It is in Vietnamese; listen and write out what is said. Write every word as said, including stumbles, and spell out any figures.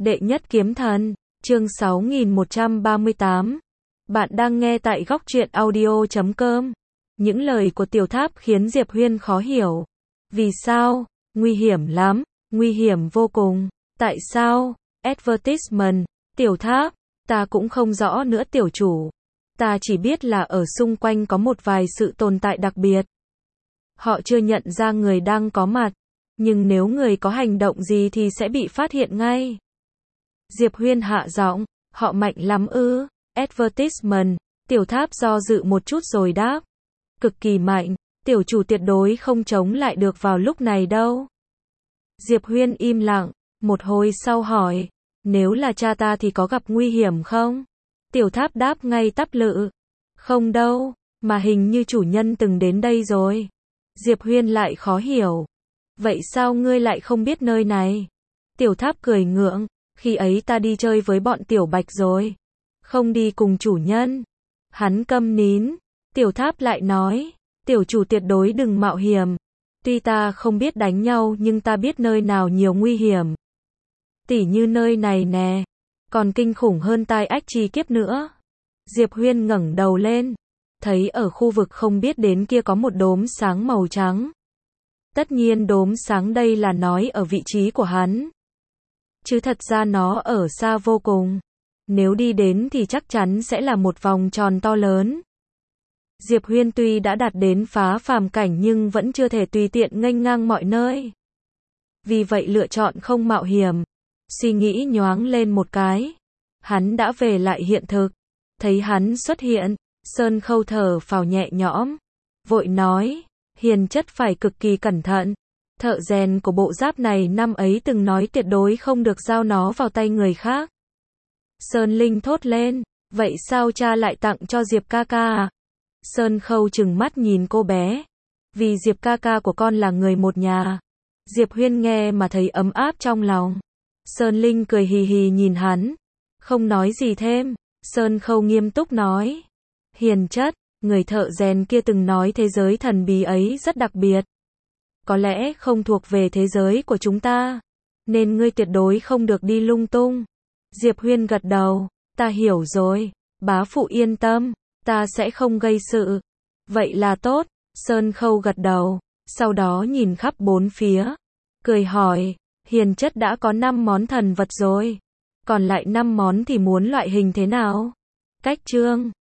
Đệ nhất kiếm thần, chương sáu nghìn một trăm ba mươi tám. Bạn đang nghe tại góc truyện audio chấm com. Những lời của Tiểu Tháp khiến Diệp Huyên khó hiểu. Vì sao? Nguy hiểm lắm, nguy hiểm vô cùng. Tại sao? Advertisement, Tiểu Tháp, ta cũng không rõ nữa tiểu chủ. Ta chỉ biết là ở xung quanh có một vài sự tồn tại đặc biệt. Họ chưa nhận ra người đang có mặt, nhưng nếu người có hành động gì thì sẽ bị phát hiện ngay. Diệp Huyên hạ giọng, họ mạnh lắm ư? Advertisement, Tiểu Tháp do dự một chút rồi đáp. Cực kỳ mạnh, tiểu chủ tuyệt đối không chống lại được vào lúc này đâu. Diệp Huyên im lặng, một hồi sau hỏi, nếu là cha ta thì có gặp nguy hiểm không? Tiểu Tháp đáp ngay tắp lự, không đâu, mà hình như chủ nhân từng đến đây rồi. Diệp Huyên lại khó hiểu, vậy sao ngươi lại không biết nơi này? Tiểu Tháp cười ngượng, khi ấy ta đi chơi với bọn Tiểu Bạch rồi, không đi cùng chủ nhân. Hắn câm nín, Tiểu Tháp lại nói, tiểu chủ tuyệt đối đừng mạo hiểm. Tuy ta không biết đánh nhau nhưng ta biết nơi nào nhiều nguy hiểm. Tỉ như nơi này nè, còn kinh khủng hơn tai ách chi kiếp nữa. Diệp Huyên ngẩng đầu lên, thấy ở khu vực không biết đến kia có một đốm sáng màu trắng. Tất nhiên đốm sáng đây là nói ở vị trí của hắn, chứ thật ra nó ở xa vô cùng. Nếu đi đến thì chắc chắn sẽ là một vòng tròn to lớn. Diệp Huyên tuy đã đạt đến phá phàm cảnh nhưng vẫn chưa thể tùy tiện nghênh ngang mọi nơi. Vì vậy lựa chọn không mạo hiểm. Suy nghĩ nhoáng lên một cái, hắn đã về lại hiện thực. Thấy hắn xuất hiện, Sơn Khâu thở phào nhẹ nhõm, vội nói, hiền chất phải cực kỳ cẩn thận. Thợ rèn của bộ giáp này năm ấy từng nói tuyệt đối không được giao nó vào tay người khác. Sơn Linh thốt lên, vậy sao cha lại tặng cho Diệp ca ca à? Sơn Khâu trừng mắt nhìn cô bé, vì Diệp ca ca của con là người một nhà. Diệp Huyên nghe mà thấy ấm áp trong lòng. Sơn Linh cười hì hì nhìn hắn, không nói gì thêm. Sơn Khâu nghiêm túc nói, hiền chất, người thợ rèn kia từng nói thế giới thần bí ấy rất đặc biệt. Có lẽ không thuộc về thế giới của chúng ta, nên ngươi tuyệt đối không được đi lung tung. Diệp Huyên gật đầu, ta hiểu rồi, bá phụ yên tâm, ta sẽ không gây sự. Vậy là tốt. Sơn Khâu gật đầu, sau đó nhìn khắp bốn phía, cười hỏi, hiền chất đã có năm món thần vật rồi, còn lại năm món thì muốn loại hình thế nào? Cách chương